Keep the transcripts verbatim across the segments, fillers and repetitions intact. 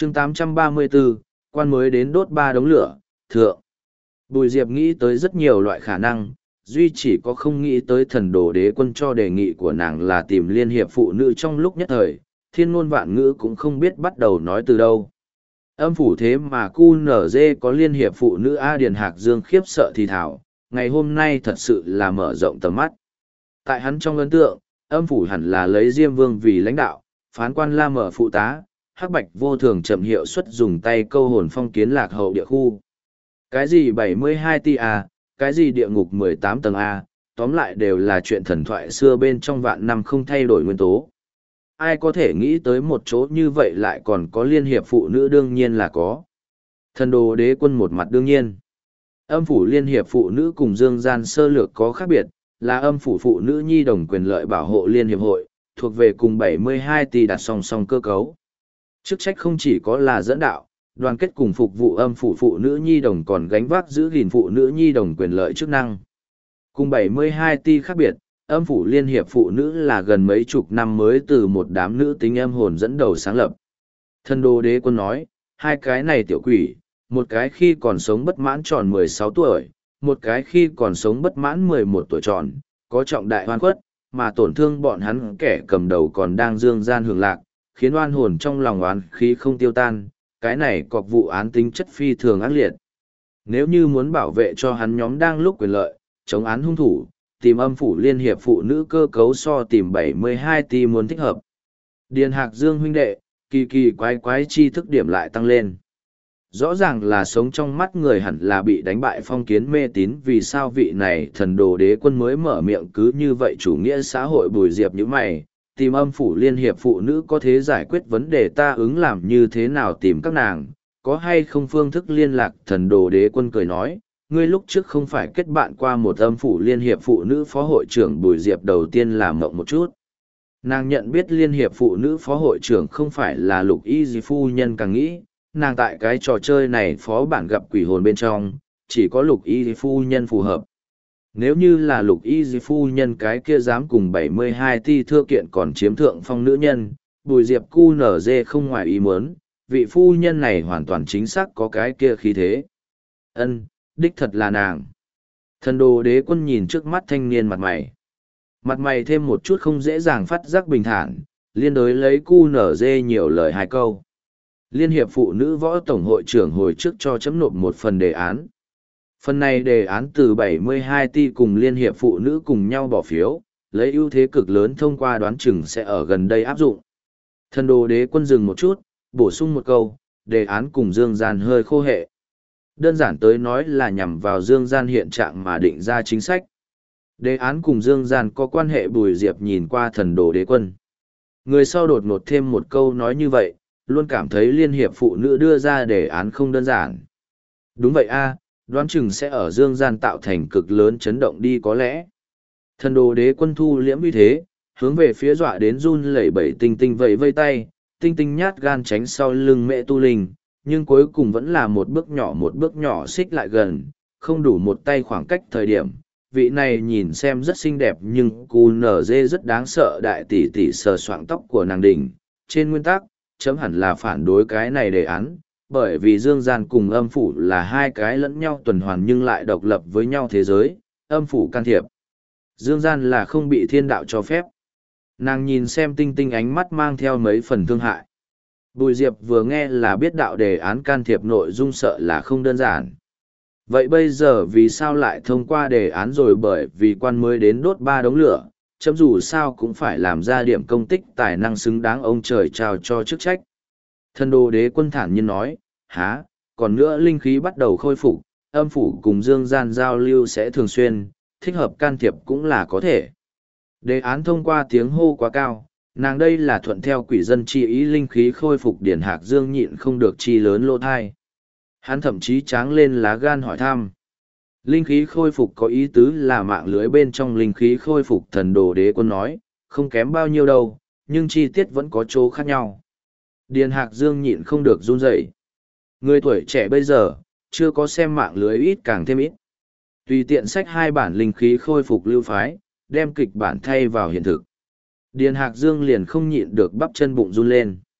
chương tám trăm ba mươi bốn, quan mới đến đốt ba đống lửa, thượng. Bùi Diệp nghĩ tới rất nhiều loại khả năng, duy chỉ có không nghĩ tới thần đồ đế quân cho đề nghị của nàng là tìm liên hiệp phụ nữ trong lúc nhất thời, thiên ngôn vạn ngữ cũng không biết bắt đầu nói từ đâu. Âm phủ thế mà cu nở dê có liên hiệp phụ nữ A Điền Hạc Dương khiếp sợ thì thảo, ngày hôm nay thật sự là mở rộng tầm mắt. Tại hắn trong ấn tượng, âm phủ hẳn là lấy Diêm Vương vì lãnh đạo, phán quan la mở phụ tá, hắc bạch vô thường chậm hiệu suất dùng tay câu hồn phong kiến lạc hậu địa khu. Cái gì bảy mươi hai ti A, cái gì địa ngục mười tám tầng A, tóm lại đều là chuyện thần thoại xưa bên trong vạn năm không thay đổi nguyên tố. Ai có thể nghĩ tới một chỗ như vậy lại còn có liên hiệp phụ nữ, đương nhiên là có. Thần đồ đế quân một mặt đương nhiên. Âm phủ liên hiệp phụ nữ cùng dương gian sơ lược có khác biệt, là âm phủ phụ nữ nhi đồng quyền lợi bảo hộ liên hiệp hội, thuộc về cùng bảy mươi hai tỷ đặt song song cơ cấu. Chức trách không chỉ có là dẫn đạo, đoàn kết cùng phục vụ âm phủ phụ nữ nhi đồng, còn gánh vác giữ gìn phụ nữ nhi đồng quyền lợi chức năng. Cùng bảy mươi hai tỷ khác biệt, âm phủ liên hiệp phụ nữ là gần mấy chục năm mới từ một đám nữ tính âm hồn dẫn đầu sáng lập. Thần đồ đế quân nói, hai cái này tiểu quỷ, một cái khi còn sống bất mãn tròn mười sáu tuổi, một cái khi còn sống bất mãn mười một tuổi tròn, có trọng đại oan khuất, mà tổn thương bọn hắn kẻ cầm đầu còn đang dương gian hưởng lạc, khiến oan hồn trong lòng oán khí không tiêu tan, cái này cọc vụ án tính chất phi thường ác liệt. Nếu như muốn bảo vệ cho hắn nhóm đang lúc quyền lợi, chống án hung thủ, tìm âm phủ liên hiệp phụ nữ cơ cấu so tìm bảy mươi hai tỷ muốn thích hợp. Điền Hạc Dương huynh đệ, kỳ kỳ quái quái chi thức điểm lại tăng lên. Rõ ràng là sống trong mắt người hẳn là bị đánh bại phong kiến mê tín, vì sao vị này thần đồ đế quân mới mở miệng cứ như vậy chủ nghĩa xã hội Bùi Diệp như mày, tìm âm phủ liên hiệp phụ nữ có thể giải quyết vấn đề, ta ứng làm như thế nào tìm các nàng, có hay không phương thức liên lạc. Thần đồ đế quân cười nói, ngươi lúc trước không phải kết bạn qua một âm phủ liên hiệp phụ nữ phó hội trưởng Bùi Diệp đầu tiên làm mộng một chút. Nàng nhận biết liên hiệp phụ nữ phó hội trưởng không phải là Lục Y Di phu nhân, càng nghĩ, nàng tại cái trò chơi này phó bản gặp quỷ hồn bên trong, chỉ có Lục Y Di phu nhân phù hợp. Nếu như là Lục Y Di phu nhân cái kia dám cùng bảy mươi hai ti thưa kiện còn chiếm thượng phong nữ nhân, Bùi Diệp cu nở dê không ngoài ý muốn, vị phu nhân này hoàn toàn chính xác có cái kia khí thế. Ân, đích thật là nàng. Thần đồ đế quân nhìn trước mắt thanh niên mặt mày. Mặt mày thêm một chút không dễ dàng phát giác bình thản, liên đối lấy cu nở dê nhiều lời hai câu. Liên hiệp phụ nữ võ tổng hội trưởng hồi trước cho chấm nộp một phần đề án. Phần này đề án từ bảy mươi hai ti cùng liên hiệp phụ nữ cùng nhau bỏ phiếu, lấy ưu thế cực lớn thông qua, đoán chừng sẽ ở gần đây áp dụng. Thần đồ đế quân dừng một chút, bổ sung một câu, đề án cùng dương gian hơi khô hệ. Đơn giản tới nói là nhằm vào dương gian hiện trạng mà định ra chính sách. Đề án cùng dương gian có quan hệ. Bùi Diệp nhìn qua thần đồ đế quân. Người sau đột ngột thêm một câu nói như vậy, luôn cảm thấy liên hiệp phụ nữ đưa ra đề án không đơn giản. Đúng vậy a, đoán chừng sẽ ở dương gian tạo thành cực lớn chấn động đi có lẽ. Thần đồ đế quân thu liễm uy thế, hướng về phía dọa đến run lẩy bẩy Tinh Tinh vẫy vây tay, Tinh Tinh nhát gan tránh sau lưng Mẹ Tu Linh, nhưng cuối cùng vẫn là một bước nhỏ một bước nhỏ xích lại gần, không đủ một tay khoảng cách thời điểm. Vị này nhìn xem rất xinh đẹp nhưng cu nở dê rất đáng sợ đại tỷ tỷ sờ soạng tóc của nàng đỉnh. Trên nguyên tắc, chấm hẳn là phản đối cái này đề án, bởi vì dương gian cùng âm phủ là hai cái lẫn nhau tuần hoàn nhưng lại độc lập với nhau thế giới, âm phủ can thiệp. Dương gian là không bị thiên đạo cho phép. Nàng nhìn xem Tinh Tinh ánh mắt mang theo mấy phần thương hại. Bùi Diệp vừa nghe là biết đạo đề án can thiệp nội dung sợ là không đơn giản. Vậy bây giờ vì sao lại thông qua đề án rồi? Bởi vì quan mới đến đốt ba đống lửa, chấm dù sao cũng phải làm ra điểm công tích tài năng xứng đáng ông trời trao cho chức trách. Thần đồ đế quân thản nhiên nói, há, còn nữa linh khí bắt đầu khôi phục, âm phủ cùng dương gian giao lưu sẽ thường xuyên, thích hợp can thiệp cũng là có thể. Đề án thông qua tiếng hô quá cao, nàng đây là thuận theo quỷ dân chi ý, linh khí khôi phục. Điển Hạc Dương nhịn không được chi lớn lỗ thai. Hắn thậm chí tráng lên lá gan hỏi thăm. Linh khí khôi phục có ý tứ là mạng lưới bên trong linh khí khôi phục. Thần đồ đế quân nói, không kém bao nhiêu đâu, nhưng chi tiết vẫn có chỗ khác nhau. Điền Hạc Dương nhịn không được run rẩy. Người tuổi trẻ bây giờ, chưa có xem mạng lưới ít càng thêm ít. Tùy tiện sách hai bản linh khí khôi phục lưu phái, đem kịch bản thay vào hiện thực. Điền Hạc Dương liền không nhịn được bắp chân bụng run lên.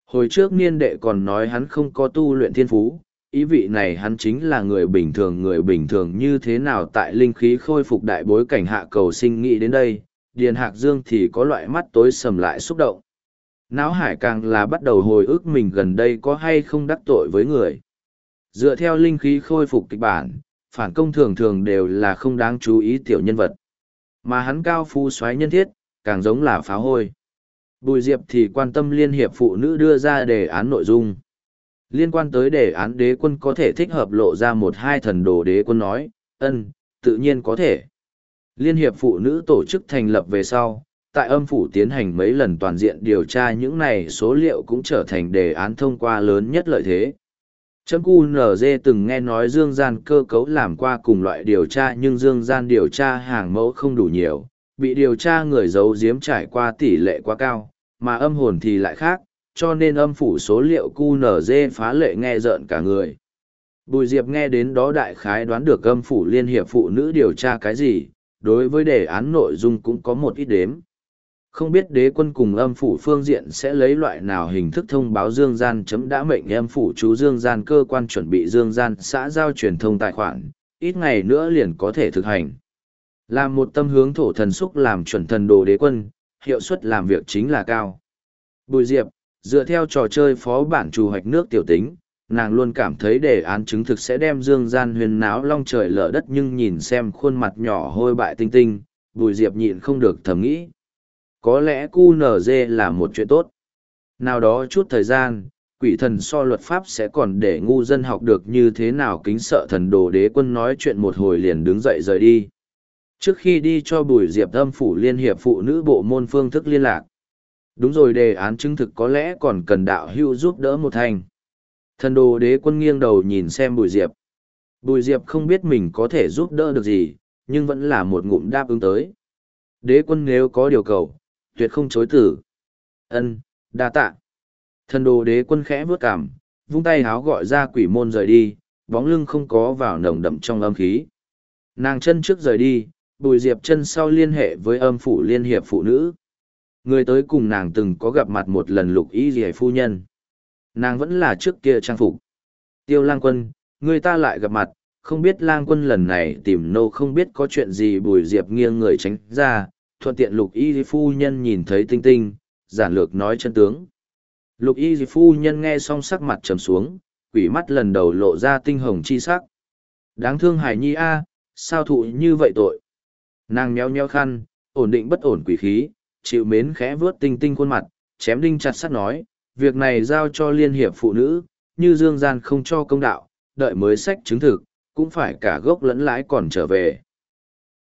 Hồi trước niên đệ còn nói hắn không có tu luyện thiên phú, ý vị này hắn chính là người bình thường. Người bình thường như thế nào tại linh khí khôi phục đại bối cảnh hạ cầu sinh nghĩ đến đây, Điền Hạc Dương thì có loại mắt tối sầm lại xúc động. Náo hải càng là bắt đầu hồi ức mình gần đây có hay không đắc tội với người. Dựa theo linh khí khôi phục kịch bản, phản công thường thường đều là không đáng chú ý tiểu nhân vật. Mà hắn cao phú soái nhân thiết, càng giống là phá hôi. Bùi Diệp thì quan tâm Liên hiệp phụ nữ đưa ra đề án nội dung. Liên quan tới đề án đế quân có thể thích hợp lộ ra một hai thần đồ đế quân nói, ân, tự nhiên có thể. Liên hiệp phụ nữ tổ chức thành lập về sau, tại âm phủ tiến hành mấy lần toàn diện điều tra những này số liệu cũng trở thành đề án thông qua lớn nhất lợi thế. Chấm Q N G từng nghe nói dương gian cơ cấu làm qua cùng loại điều tra nhưng dương gian điều tra hàng mẫu không đủ nhiều, bị điều tra người giấu giếm trải qua tỷ lệ quá cao, mà âm hồn thì lại khác, cho nên âm phủ số liệu Q N G phá lệ nghe rợn cả người. Bùi Diệp nghe đến đó đại khái đoán được âm phủ liên hiệp phụ nữ điều tra cái gì, đối với đề án nội dung cũng có một ít đếm. Không biết đế quân cùng âm phủ phương diện sẽ lấy loại nào hình thức thông báo dương gian chấm đã mệnh âm phủ chú dương gian cơ quan chuẩn bị dương gian xã giao truyền thông tài khoản, ít ngày nữa liền có thể thực hành. Làm một tâm hướng thổ thần xúc làm chuẩn thần đồ đế quân, hiệu suất làm việc chính là cao. Bùi Diệp, dựa theo trò chơi phó bản trù hoạch nước tiểu tính, nàng luôn cảm thấy đề án chứng thực sẽ đem dương gian huyền náo long trời lở đất nhưng nhìn xem khuôn mặt nhỏ hôi bại tinh tinh, Bùi Diệp nhịn không được thầm nghĩ. Có lẽ Q N G là một chuyện tốt. Nào đó chút thời gian, quỷ thần so luật pháp sẽ còn để ngu dân học được như thế nào kính sợ thần đồ đế quân nói chuyện một hồi liền đứng dậy rời đi. Trước khi đi cho Bùi Diệp âm phủ liên hiệp phụ nữ bộ môn phương thức liên lạc. Đúng rồi, đề án chứng thực có lẽ còn cần đạo hữu giúp đỡ một thành. Thần đồ đế quân nghiêng đầu nhìn xem Bùi Diệp. Bùi Diệp không biết mình có thể giúp đỡ được gì, nhưng vẫn là một ngụm đáp ứng tới. Đế quân nếu có điều cầu, tuyệt không chối từ. Ân, đa tạ. Thần đồ đế quân khẽ vướt cảm, vung tay háo gọi ra quỷ môn rời đi, bóng lưng không có vào nồng đậm trong âm khí. Nàng chân trước rời đi, Bùi Diệp chân sau liên hệ với âm phủ liên hiệp phụ nữ. Người tới cùng nàng từng có gặp mặt một lần Lục Y Dì phu nhân. Nàng vẫn là trước kia trang phục. Tiêu Lang Quân, người ta lại gặp mặt, không biết Lang Quân lần này tìm nô không biết có chuyện gì. Bùi Diệp nghiêng người tránh ra, thuận tiện Lục Y Dì phu nhân nhìn thấy tinh tinh, giản lược nói chân tướng. Lục Y Dì phu nhân nghe xong sắc mặt trầm xuống, quỷ mắt lần đầu lộ ra tinh hồng chi sắc. Đáng thương Hải Nhi a, sao thụ như vậy tội. Nàng méo méo khăn, ổn định bất ổn quỷ khí, chịu mến khẽ vướt tinh tinh khuôn mặt, chém đinh chặt sắt nói, việc này giao cho liên hiệp phụ nữ, như dương gian không cho công đạo, đợi mới sách chứng thực, cũng phải cả gốc lẫn lãi còn trở về.